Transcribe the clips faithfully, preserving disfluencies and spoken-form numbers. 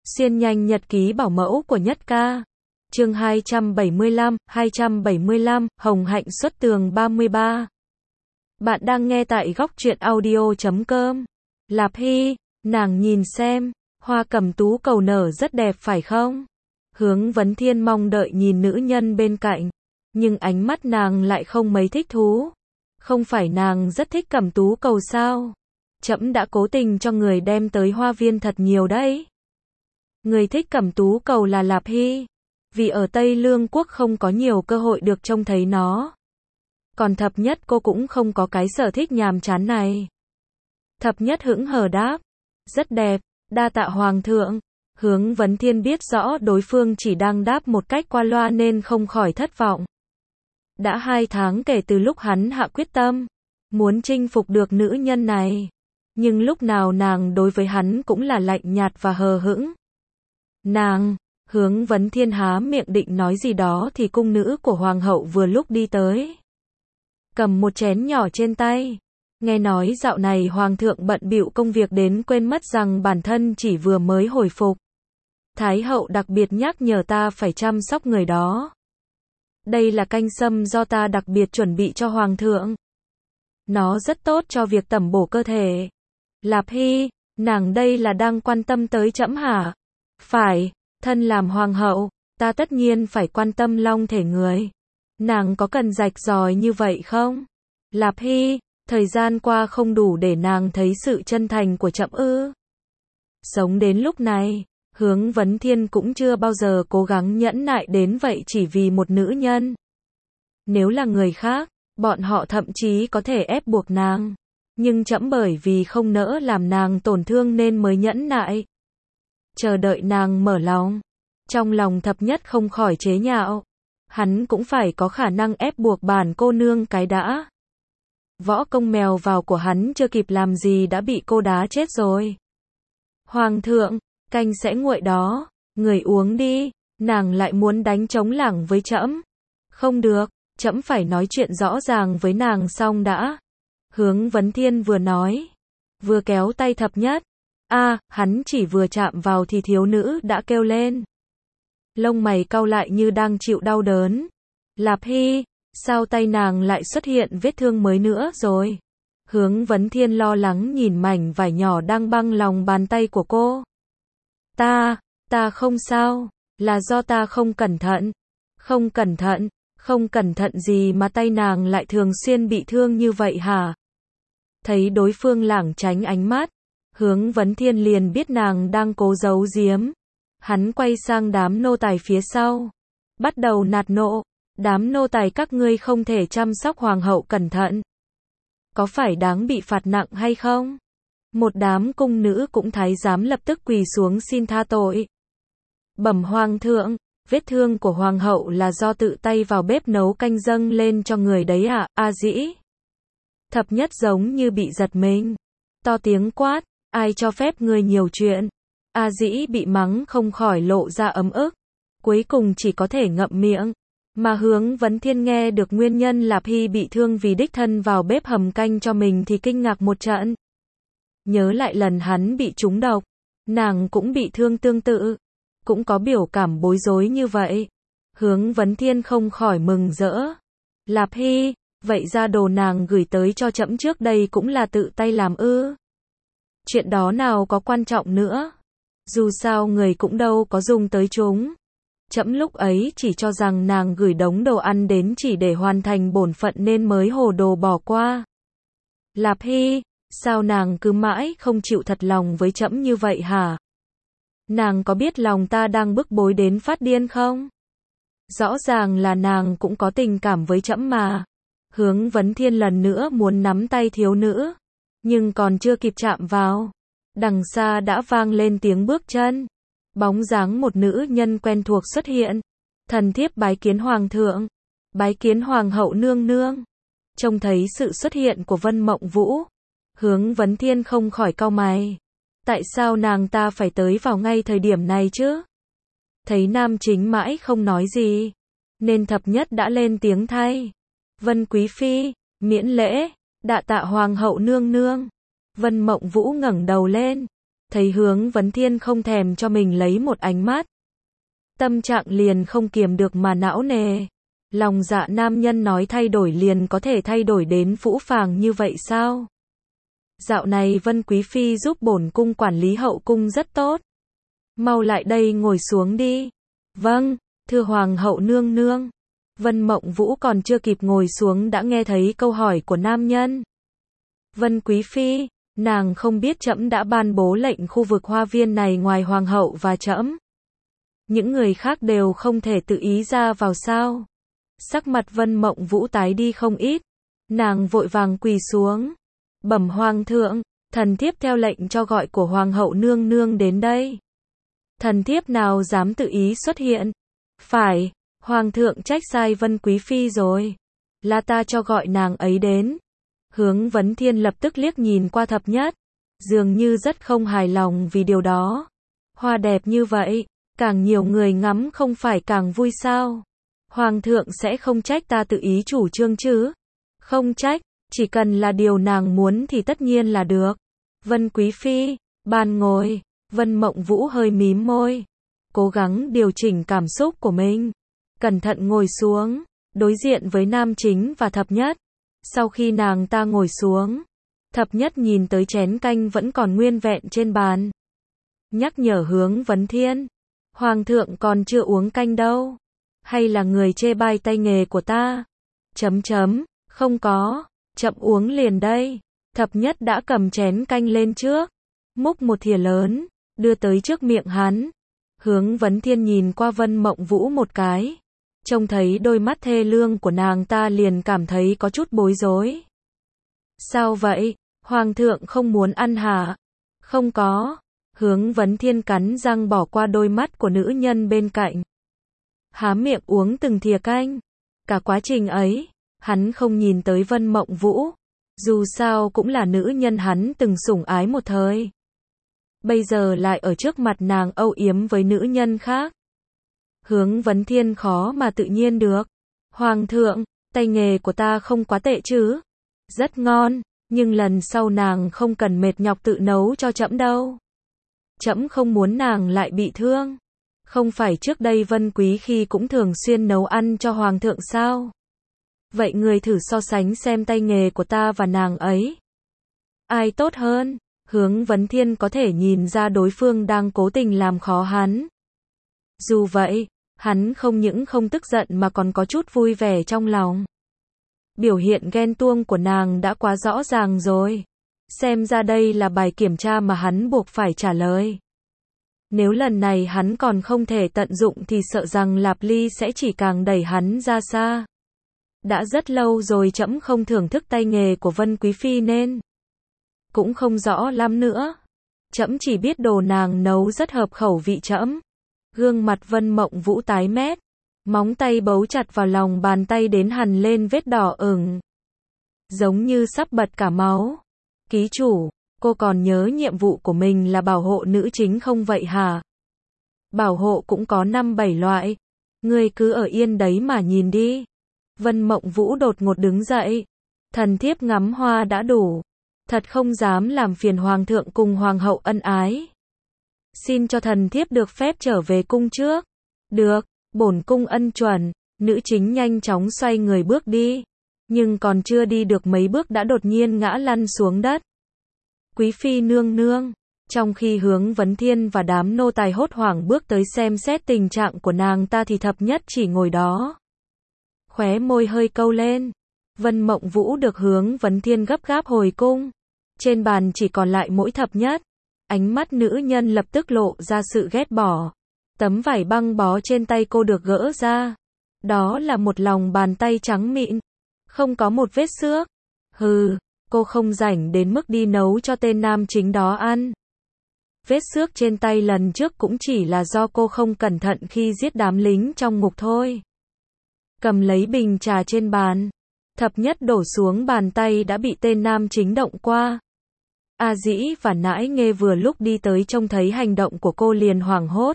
Xuyên nhanh nhật ký bảo mẫu của Nhất Ca. Chương hai trăm bảy mươi lăm, hai trăm bảy mươi lăm, Hồng Hạnh xuất tường ba mươi ba. Bạn đang nghe tại góc truyện audio chấm com. Lạp Hy, nàng nhìn xem, hoa cẩm tú cầu nở rất đẹp phải không? Hướng Vấn Thiên mong đợi nhìn nữ nhân bên cạnh, nhưng ánh mắt nàng lại không mấy thích thú. Không phải nàng rất thích cẩm tú cầu sao? Trẫm đã cố tình cho người đem tới hoa viên thật nhiều đấy. Người thích cẩm tú cầu là Lạp Hy, vì ở Tây Lương quốc không có nhiều cơ hội được trông thấy nó. Còn Thập Nhất cô cũng không có cái sở thích nhàm chán này. Thập Nhất hững hờ đáp, rất đẹp, đa tạ hoàng thượng. Hướng Vấn Thiên biết rõ đối phương chỉ đang đáp một cách qua loa nên không khỏi thất vọng. Đã hai tháng kể từ lúc hắn hạ quyết tâm, muốn chinh phục được nữ nhân này. Nhưng lúc nào nàng đối với hắn cũng là lạnh nhạt và hờ hững. Nàng, Hướng Vấn Thiên há miệng định nói gì đó thì cung nữ của hoàng hậu vừa lúc đi tới. Cầm một chén nhỏ trên tay. Nghe nói dạo này hoàng thượng bận bịu công việc đến quên mất rằng bản thân chỉ vừa mới hồi phục. Thái hậu đặc biệt nhắc nhở ta phải chăm sóc người đó. Đây là canh sâm do ta đặc biệt chuẩn bị cho hoàng thượng. Nó rất tốt cho việc tẩm bổ cơ thể. Lạp Hy, nàng đây là đang quan tâm tới trẫm hả? Phải, thân làm hoàng hậu, ta tất nhiên phải quan tâm long thể người. Nàng có cần rạch ròi như vậy không? Lạp Hy, thời gian qua không đủ để nàng thấy sự chân thành của trẫm ư? Sống đến lúc này, Hướng Vấn Thiên cũng chưa bao giờ cố gắng nhẫn nại đến vậy chỉ vì một nữ nhân. Nếu là người khác, bọn họ thậm chí có thể ép buộc nàng. Nhưng trẫm bởi vì không nỡ làm nàng tổn thương nên mới nhẫn nại. Chờ đợi nàng mở lòng. Trong lòng Thập Nhất không khỏi chế nhạo. Hắn cũng phải có khả năng ép buộc bản cô nương cái đã. Võ công mèo vào của hắn chưa kịp làm gì đã bị cô đá chết rồi. Hoàng thượng, canh sẽ nguội đó, người uống đi. Nàng lại muốn đánh trống lảng với trẫm. Không được, trẫm phải nói chuyện rõ ràng với nàng xong đã. Hướng Vấn Thiên vừa nói, vừa kéo tay Thập Nhất. A, à, hắn chỉ vừa chạm vào thì thiếu nữ đã kêu lên. Lông mày cau lại như đang chịu đau đớn. Lạp Hy, sao tay nàng lại xuất hiện vết thương mới nữa rồi? Hướng Vấn Thiên lo lắng nhìn mảnh vải nhỏ đang băng lòng bàn tay của cô. Ta, ta không sao, là do ta không cẩn thận. Không cẩn thận, không cẩn thận gì mà tay nàng lại thường xuyên bị thương như vậy hả? Thấy đối phương lảng tránh ánh mắt, Hướng Vấn Thiên liền biết nàng đang cố giấu giếm. Hắn quay sang đám nô tài phía sau, bắt đầu nạt nộ. Đám nô tài các ngươi không thể chăm sóc hoàng hậu cẩn thận. Có phải đáng bị phạt nặng hay không? Một đám cung nữ cũng thái giám lập tức quỳ xuống xin tha tội. Bẩm hoàng thượng, vết thương của hoàng hậu là do tự tay vào bếp nấu canh dâng lên cho người đấy ạ. À? A Dĩ. Thập Nhất giống như bị giật mình. To tiếng quát, ai cho phép ngươi nhiều chuyện? A Dĩ bị mắng không khỏi lộ ra ấm ức. Cuối cùng chỉ có thể ngậm miệng. Mà Hướng Vấn Thiên nghe được nguyên nhân Lạp Hy bị thương vì đích thân vào bếp hầm canh cho mình thì kinh ngạc một trận. Nhớ lại lần hắn bị trúng độc, nàng cũng bị thương tương tự, cũng có biểu cảm bối rối như vậy. Hướng Vấn Thiên không khỏi mừng rỡ. Lạp Hy, vậy ra đồ nàng gửi tới cho trẫm trước đây cũng là tự tay làm ư? Chuyện đó nào có quan trọng nữa. Dù sao người cũng đâu có dùng tới chúng. Trẫm lúc ấy chỉ cho rằng nàng gửi đống đồ ăn đến chỉ để hoàn thành bổn phận nên mới hồ đồ bỏ qua. Lạp Hy, sao nàng cứ mãi không chịu thật lòng với trẫm như vậy hả? Nàng có biết lòng ta đang bức bối đến phát điên không? Rõ ràng là nàng cũng có tình cảm với trẫm mà. Hướng Vấn Thiên lần nữa muốn nắm tay thiếu nữ, nhưng còn chưa kịp chạm vào, đằng xa đã vang lên tiếng bước chân. Bóng dáng một nữ nhân quen thuộc xuất hiện. Thần thiếp bái kiến hoàng thượng. Bái kiến hoàng hậu nương nương. Trông thấy sự xuất hiện của Vân Mộng Vũ, Hướng Vấn Thiên không khỏi cau mày. Tại sao nàng ta phải tới vào ngay thời điểm này chứ? Thấy nam chính mãi không nói gì, nên Thập Nhất đã lên tiếng thay. Vân quý phi, miễn lễ, đạ tạ hoàng hậu nương nương. Vân Mộng Vũ ngẩng đầu lên. thấy Hướng Vấn Thiên không thèm cho mình lấy một ánh mắt. Tâm trạng liền không kiềm được mà não nề. Lòng dạ nam nhân nói thay đổi liền có thể thay đổi đến phũ phàng như vậy sao? Dạo này Vân Quý Phi giúp bổn cung quản lý hậu cung rất tốt. Mau lại đây ngồi xuống đi. Vâng, thưa Hoàng hậu nương nương. Vân Mộng Vũ còn chưa kịp ngồi xuống đã nghe thấy câu hỏi của nam nhân. Vân Quý Phi, nàng không biết trẫm đã ban bố lệnh khu vực hoa viên này ngoài Hoàng hậu và trẫm. Những người khác đều không thể tự ý ra vào sao? Sắc mặt Vân Mộng Vũ tái đi không ít. Nàng vội vàng quỳ xuống. Bẩm Hoàng thượng, thần thiếp theo lệnh cho gọi của Hoàng hậu nương nương đến đây. Thần thiếp nào dám tự ý xuất hiện? Phải, Hoàng thượng trách sai Vân Quý Phi rồi. Là ta cho gọi nàng ấy đến. Hướng Vấn Thiên lập tức liếc nhìn qua Thập Nhất. Dường như rất không hài lòng vì điều đó. Hoa đẹp như vậy, càng nhiều người ngắm không phải càng vui sao? Hoàng thượng sẽ không trách ta tự ý chủ trương chứ? Không trách, chỉ cần là điều nàng muốn thì tất nhiên là được. Vân Quý Phi, bàn ngồi. Vân Mộng Vũ hơi mím môi. Cố gắng điều chỉnh cảm xúc của mình. Cẩn thận ngồi xuống, đối diện với Nam Chính và Thập Nhất. Sau khi nàng ta ngồi xuống, Thập Nhất nhìn tới chén canh vẫn còn nguyên vẹn trên bàn. Nhắc nhở Hướng Vấn Thiên. Hoàng thượng còn chưa uống canh đâu. Hay là người chê bai tay nghề của ta? Chấm chấm, không có, chậm uống liền đây. Thập Nhất đã cầm chén canh lên trước. Múc một thìa lớn, đưa tới trước miệng hắn. Hướng Vấn Thiên nhìn qua Vân Mộng Vũ một cái. Trông thấy đôi mắt thê lương của nàng ta liền cảm thấy có chút bối rối. Sao vậy? Hoàng thượng không muốn ăn hả? Không có. Hướng Vấn Thiên cắn răng bỏ qua đôi mắt của nữ nhân bên cạnh. Há miệng uống từng thìa canh. Cả quá trình ấy, hắn không nhìn tới Vân Mộng Vũ. Dù sao cũng là nữ nhân hắn từng sủng ái một thời. Bây giờ lại ở trước mặt nàng âu yếm với nữ nhân khác. Hướng Vấn Thiên khó mà tự nhiên được. Hoàng thượng, tay nghề của ta không quá tệ chứ? Rất ngon, nhưng lần sau nàng không cần mệt nhọc tự nấu cho trẫm đâu. Trẫm không muốn nàng lại bị thương. Không phải trước đây Vân Quý Khi cũng thường xuyên nấu ăn cho Hoàng thượng sao? Vậy người thử so sánh xem tay nghề của ta và nàng ấy. Ai tốt hơn? Hướng Vấn Thiên có thể nhìn ra đối phương đang cố tình làm khó hắn. Dù vậy, hắn không những không tức giận mà còn có chút vui vẻ trong lòng. Biểu hiện ghen tuông của nàng đã quá rõ ràng rồi. Xem ra đây là bài kiểm tra mà hắn buộc phải trả lời. Nếu lần này hắn còn không thể tận dụng thì sợ rằng Lạp Ly sẽ chỉ càng đẩy hắn ra xa. Đã rất lâu rồi trẫm không thưởng thức tay nghề của Vân Quý Phi nên cũng không rõ lắm nữa. Trẫm chỉ biết đồ nàng nấu rất hợp khẩu vị trẫm. Gương mặt Vân Mộng Vũ tái mét, móng tay bấu chặt vào lòng bàn tay đến hằn lên vết đỏ ửng, giống như sắp bật cả máu. Ký chủ, cô còn nhớ nhiệm vụ của mình là bảo hộ nữ chính không vậy hả? Bảo hộ cũng có năm bảy loại. Ngươi cứ ở yên đấy mà nhìn đi. Vân Mộng Vũ đột ngột đứng dậy. Thần thiếp ngắm hoa đã đủ. Thật không dám làm phiền Hoàng thượng cùng Hoàng hậu ân ái. Xin cho thần thiếp được phép trở về cung trước. Được, bổn cung ân chuẩn. Nữ chính nhanh chóng xoay người bước đi. Nhưng còn chưa đi được mấy bước đã đột nhiên ngã lăn xuống đất. Quý Phi nương nương. Trong khi Hướng Vấn Thiên và đám nô tài hốt hoảng bước tới xem xét tình trạng của nàng ta thì Thập Nhất chỉ ngồi đó. Khóe môi hơi câu lên. Vân Mộng Vũ được Hướng Vấn Thiên gấp gáp hồi cung. Trên bàn chỉ còn lại mỗi Thập Nhất. Ánh mắt nữ nhân lập tức lộ ra sự ghét bỏ. Tấm vải băng bó trên tay cô được gỡ ra. Đó là một lòng bàn tay trắng mịn. Không có một vết xước. Hừ, cô không rảnh đến mức đi nấu cho tên nam chính đó ăn. Vết xước trên tay lần trước cũng chỉ là do cô không cẩn thận khi giết đám lính trong ngục thôi. Cầm lấy bình trà trên bàn. Thập Nhất đổ xuống bàn tay đã bị tên nam chính động qua. A Dĩ và Nãi Nghê vừa lúc đi tới trông thấy hành động của cô liền hoảng hốt.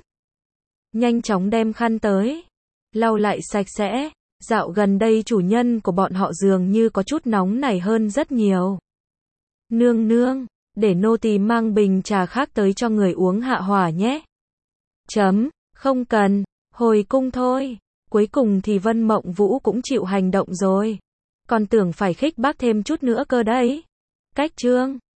Nhanh chóng đem khăn tới. Lau lại sạch sẽ. Dạo gần đây chủ nhân của bọn họ dường như có chút nóng nảy hơn rất nhiều. Nương nương, Để nô tỳ mang bình trà khác tới cho người uống hạ hỏa nhé. Chấm, không cần, hồi cung thôi. Cuối cùng thì Vân Mộng Vũ cũng chịu hành động rồi. Còn tưởng phải khích bác thêm chút nữa cơ đấy. Cách chương